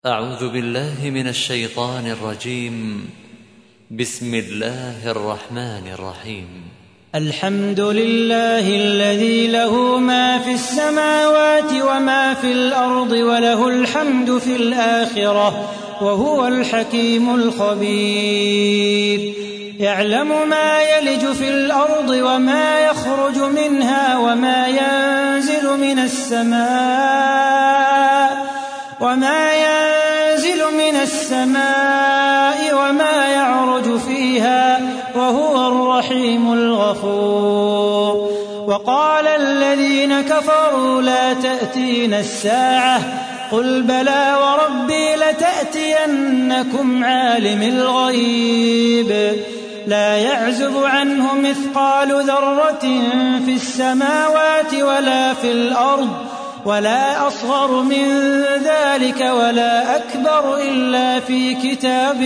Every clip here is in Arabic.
أعوذ بالله من الشيطان الرجيم. بسم الله الرحمن الرحيم. الحمد لله الذي له ما في السماوات وما في الأرض وله الحمد في الآخرة وهو الحكيم الخبير. يعلم ما يلج في الأرض وما يخرج منها وما ينزل من السماء وما يعرج فيها وهو الرحيم الغفور. وقال الذين كفروا لا تأتينا الساعة قل بلى وربي لتأتينكم عالم الغيب لا يعزب عنه مثقال ذرة في السماوات ولا في الأرض ولا أصغر من ذلك ولا أكبر إلا في كتاب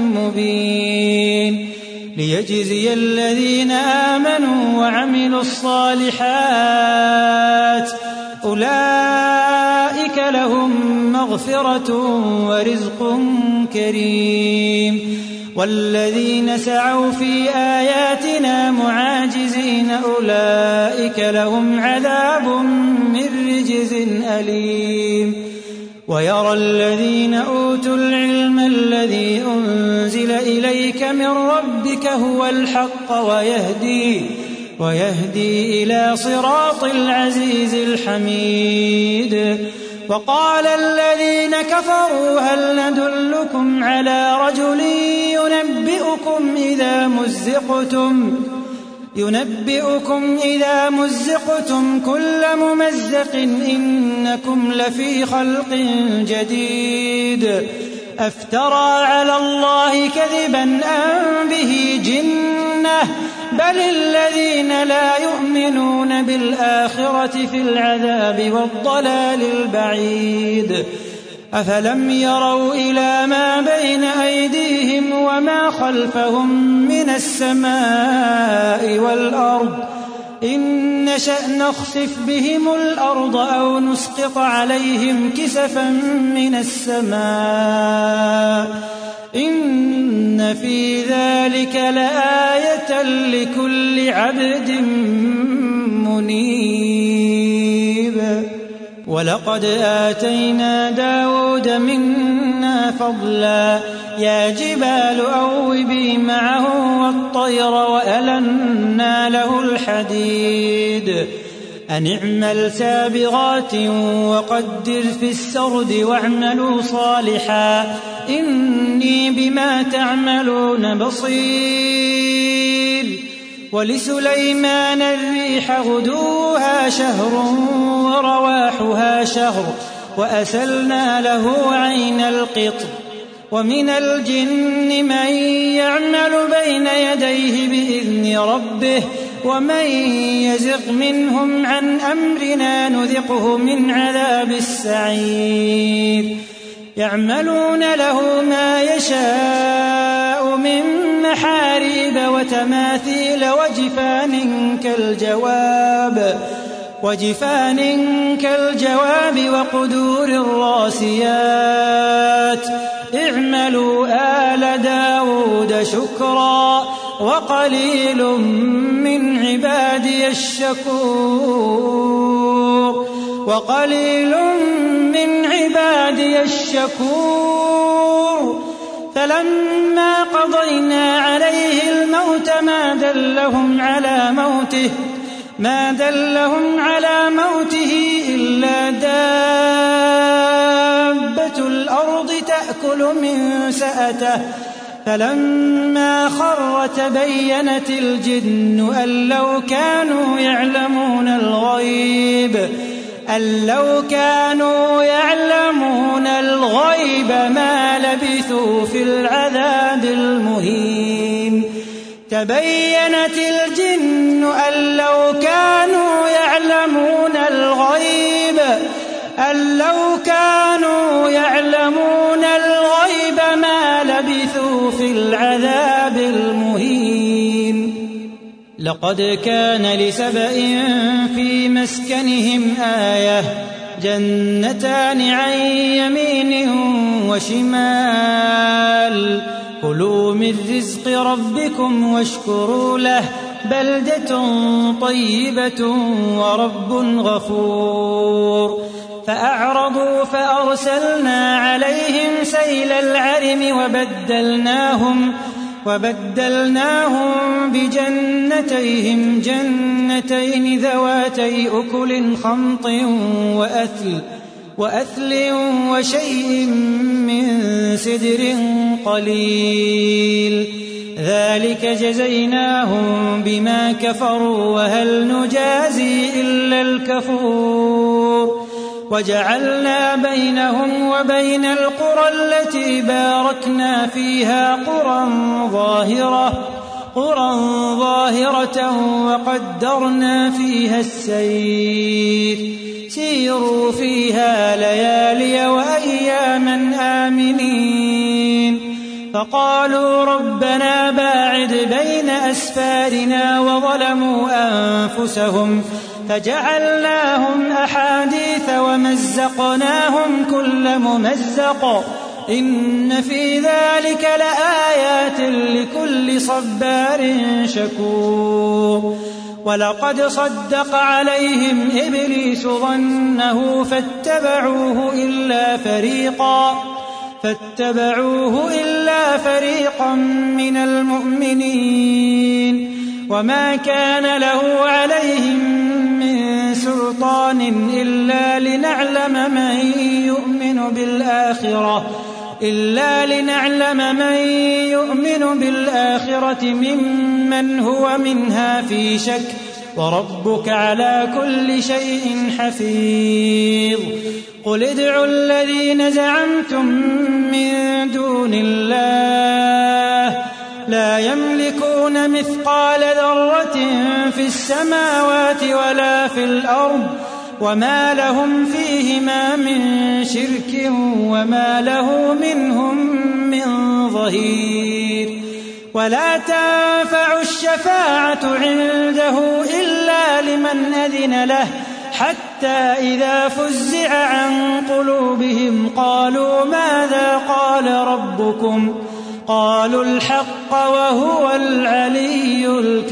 مبين ليجزي الذين آمنوا وعملوا الصالحات أولئك لهم مغفرة ورزق كريم. والذين سعوا في آياتنا معاجزين أولئك لهم عذاب من رجز أليم. ويرى الذين أوتوا العلم الذي أنزل إليك من ربك هو الحق ويهدي إلى صراط العزيز الحميد. وقال الذين كفروا هل ندلكم على رجل ينبئكم إذا مزقتم كل ممزق إنكم لفي خلق جديد أفترى على الله كذبا أم به جنة بل الذين لا يؤمنون بالآخرة في العذاب والضلال البعيد. أفلم يروا إلى ما بين أيديهم وما خلفهم من السماء والأرض إن نشأ نخسف بهم الأرض أو نسقط عليهم كسفا من السماء إن في ذلك لآية لكل عبد منيب. ولقد آتينا داود منا فضلا يا جبال أوبي معه والطير وألنا له الحديد أن اعمل سابغات وقدر في السرد واعملوا صالحا إني بما تعملون بصير. ولسليمان الريح غدوها شهر ورواحها شهر وأسلنا له عين القطر. ومن الجن من يعمل بين يديه بإذن ربه ومن يزغ منهم عن أمرنا نذقه من عذاب السعير. يعملون له ما يشاء من محاريب وتماثيل وجفان كالجواب وقدور الراسيات. اعملوا آل داود شكرا وقليل من عبادي الشكور. فلما قضينا عليه الموت ما دلهم على موته إلا دابة الأرض تأكل من سأته. فلما خر تبينت الجن أن لو كانوا يعلمون الغيب ما لبثوا في العذاب المهين. تبينت الجن أن لو كانوا يعلمون الغيب ما لبثوا في العذاب المهين. لقد كان لسبإ في مسكنهم آية جنتان عن يمين وشمال كلوا من رزق ربكم واشكروا له بلدة طيبة ورب غفور فأعرضوا فأرسلنا عليهم سيل العرم وبدلناهم بجنتيهم جنتين ذواتي أكل خمط وأثل وشيء من سدر قليل ذلك جزيناهم بما كفروا وهل نجازي إلا الكفور وجعلنا بينهم وبين القرى التي باركنا فيها قرى ظاهرة وقدرنا فيها السير سيروا فيها ليالي وأياما آمنين فقالوا ربنا باعد بين أسفارنا وظلموا أنفسهم فجعلناهم أحاديث ومزقناهم كل ممزق إن في ذلك لآيات لكل صبار شكور ولقد صدق عليهم إبليس ظنه فاتبعوه إلا فريقا من المؤمنين وما كان له عليهم من سلطان إلا لنعلم من يؤمن بالآخرة ممن هو منها في شك وربك على كل شيء حفيظ قل ادعوا الذين زعمتم من دون الله لا يملكون مثقال ذرة في السماوات ولا في الأرض وما لهم فيهما من شرك وما له منهم من ظهير ولا تنفع الشفاعة عنده إلا لمن أذن له حتى إذا فزع عن قلوبهم قالوا ماذا قال ربكم قالوا الحق وهو العلي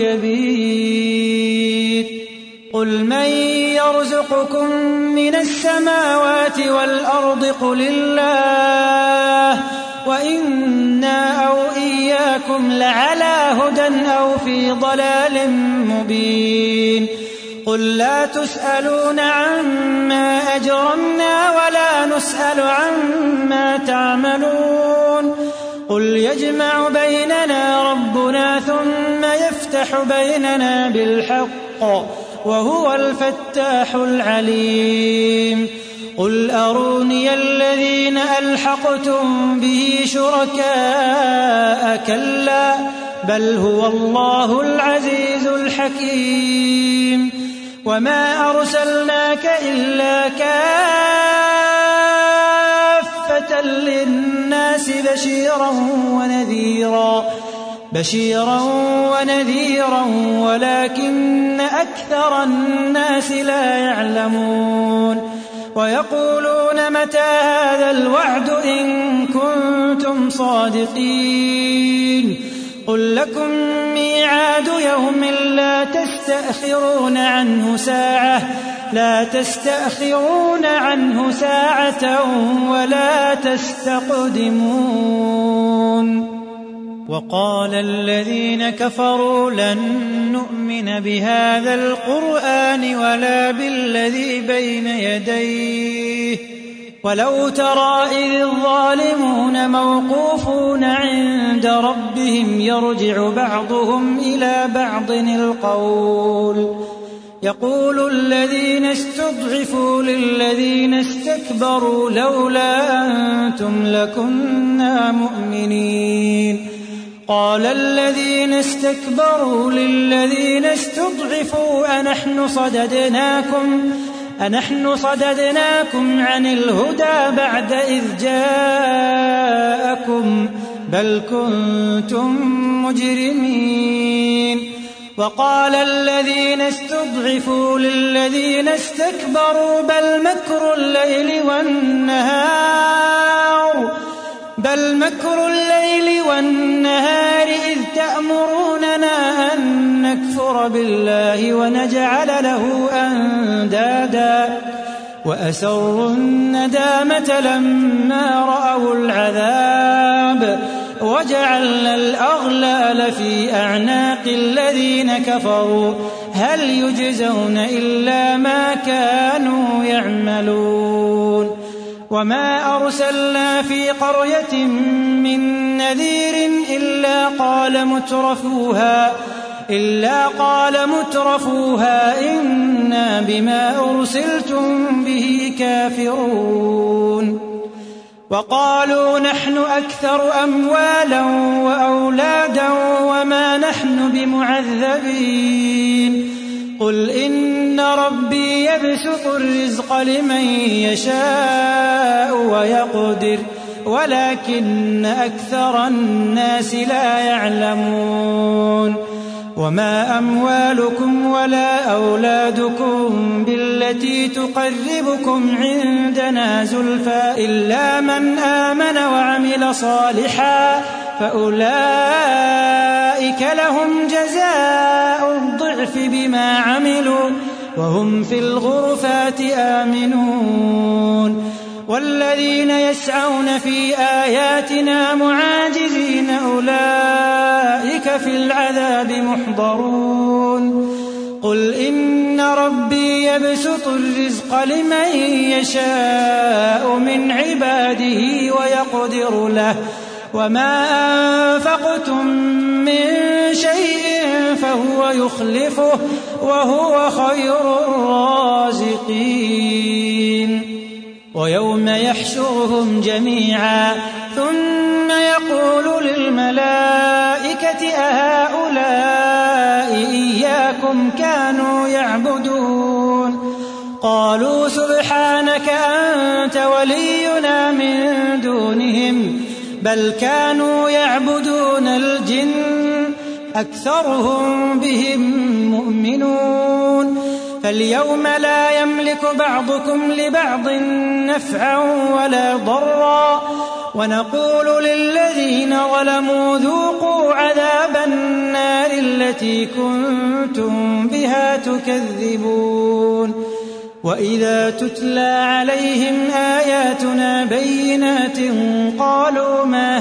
الكبير قل من يرزقكم من السماوات والأرض قل الله وإنا أو إياكم لعلى هدى أو في ضلال مبين قل لا تسألون عما أجرمنا ولا نسأل عما تعملون قل يجمع بيننا ربنا ثم يفتح بيننا بالحق وهو الفتاح العليم قل أروني الذين ألحقتم به شركاء كلا بل هو الله العزيز الحكيم وما أرسلناك إلا كافة للناس بشيرا ونذيرا ولكن أكثر الناس لا يعلمون ويقولون متى هذا الوعد إن كنتم صادقين قل لكم ميعاد يوم لا تستأخرون عنه ساعة ولا تستقدمون وقال الذين كفروا لن نؤمن بهذا القرآن ولا بالذي بين يديه ولو ترى إذ الظالمون موقوفون عند ربهم يرجع بعضهم إلى بعض القول يقول الذين استضعفوا للذين استكبروا لولا أنتم لكنا مؤمنين قال الذين استكبروا للذين استضعفوا أنحن صددناكم عن الهدى بعد إذ جاءكم بل كنتم مجرمين وقال الذين استضعفوا للذين استكبروا بل مكر الليل والنهار إذ تأمروننا أن نكفر بالله ونجعل له أندادا وأسروا الندامة لما رأوا العذاب وجعلنا الأغلال في أعناق الذين كفروا هل يجزون إلا ما كانوا يعملون وما أرسلنا في قرية من نذير إلا قال مترفوها إنا بما أرسلتم به كافرون وقالوا نحن أكثر أموالا وأولادا وما نحن بمعذبين قل إن ربي يبسط الرزق لمن يشاء ويقدر ولكن أكثر الناس لا يعلمون وما أموالكم ولا أولادكم بالتي تقربكم عندنا زلفى إلا من آمن وعمل صالحا فأولئك لهم جزاء الضعف بما عملوا وهم في الغرفات آمنون والذين يسعون في آياتنا معاجزين أولئك في العذاب محضرون قل إن ربي يبسط الرزق لمن يشاء من عباده ويقدر له وما أنفقتم من شيء فهو يخلفه وهو خير الرازقين ويوم يحشرهم جميعا ثم يقول للملائكة أهؤلاء إياكم كانوا يعبدون قالوا سبحانك أنت ولينا من دونهم بل كانوا يعبدون الجن أكثرهم بهم مؤمنون فاليوم لا يملك بعضكم لبعض نفعا ولا ضرا ونقول للذين ظلموا ذوقوا عذاب النار التي كنتم بها تكذبون وإذا تتلى عليهم آياتنا بينات قالوا ما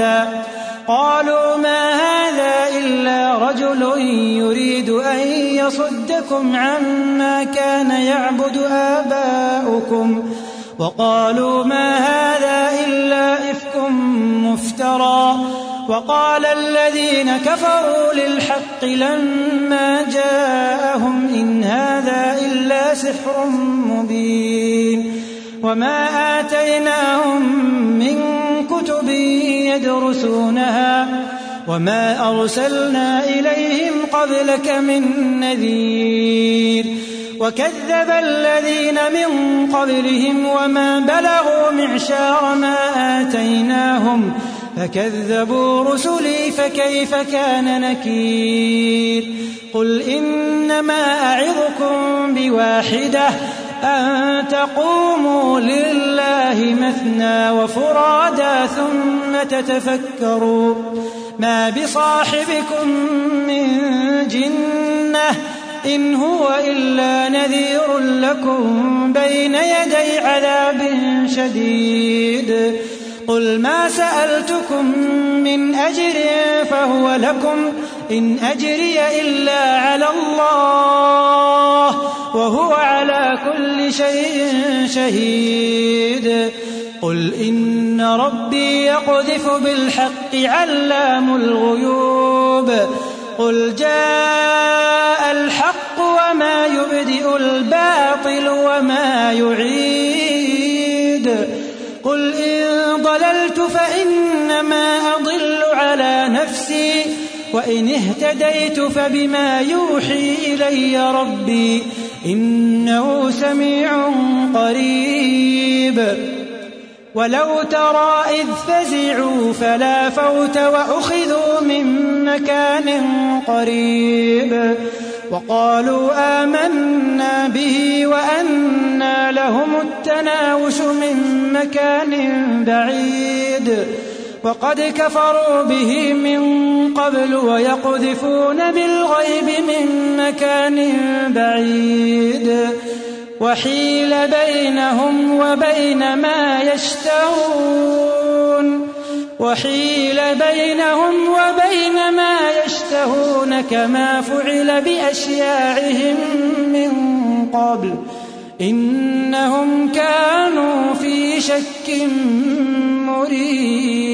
هذا إلا رجل يريد أن يصدكم عما كان يعبد آباؤكم وقالوا ما هذا إلا إفك مفترى وقال الذين كفروا للحق لما جاءهم إن هذا إلا سحر مبين وما آتيناهم من كتب يدرسونها وما أرسلنا إليهم قبلك من نذير وكذب الذين من قبلهم وما بلغوا معشار ما آتيناهم فكذبوا رسلي فكيف كان نكير قل إنما أعظكم بواحدة أن تقوموا لله مثنى وفرادا ثم تتفكروا ما بصاحبكم من جنة إن هو إلا نذير لكم بين يدي عذاب شديد قل ما سألتكم من أجر فهو لكم إن أجري إلا على الله وهو على كل شيء شهيد قل إن ربي يقذف بالحق علام الغيوب قل جاء الحق وما يبدئ الباطل وما يعيد قل إن ضللت فإنما أضل على نفسي وإن اهتديت فبما يوحي إلي ربي إنه سميع قريب ولو ترى إذ فزعوا فلا فوت وأخذوا من مكان قريب وقالوا آمنا به وأنى لهم التناوش من مكان بعيد وقد كفروا به من قبل ويقذفون بالغيب من مكان بعيد وحيل بينهم وبين ما يشتهون كما فعل بأشياعهم من قبل إنهم كانوا في شك مريب.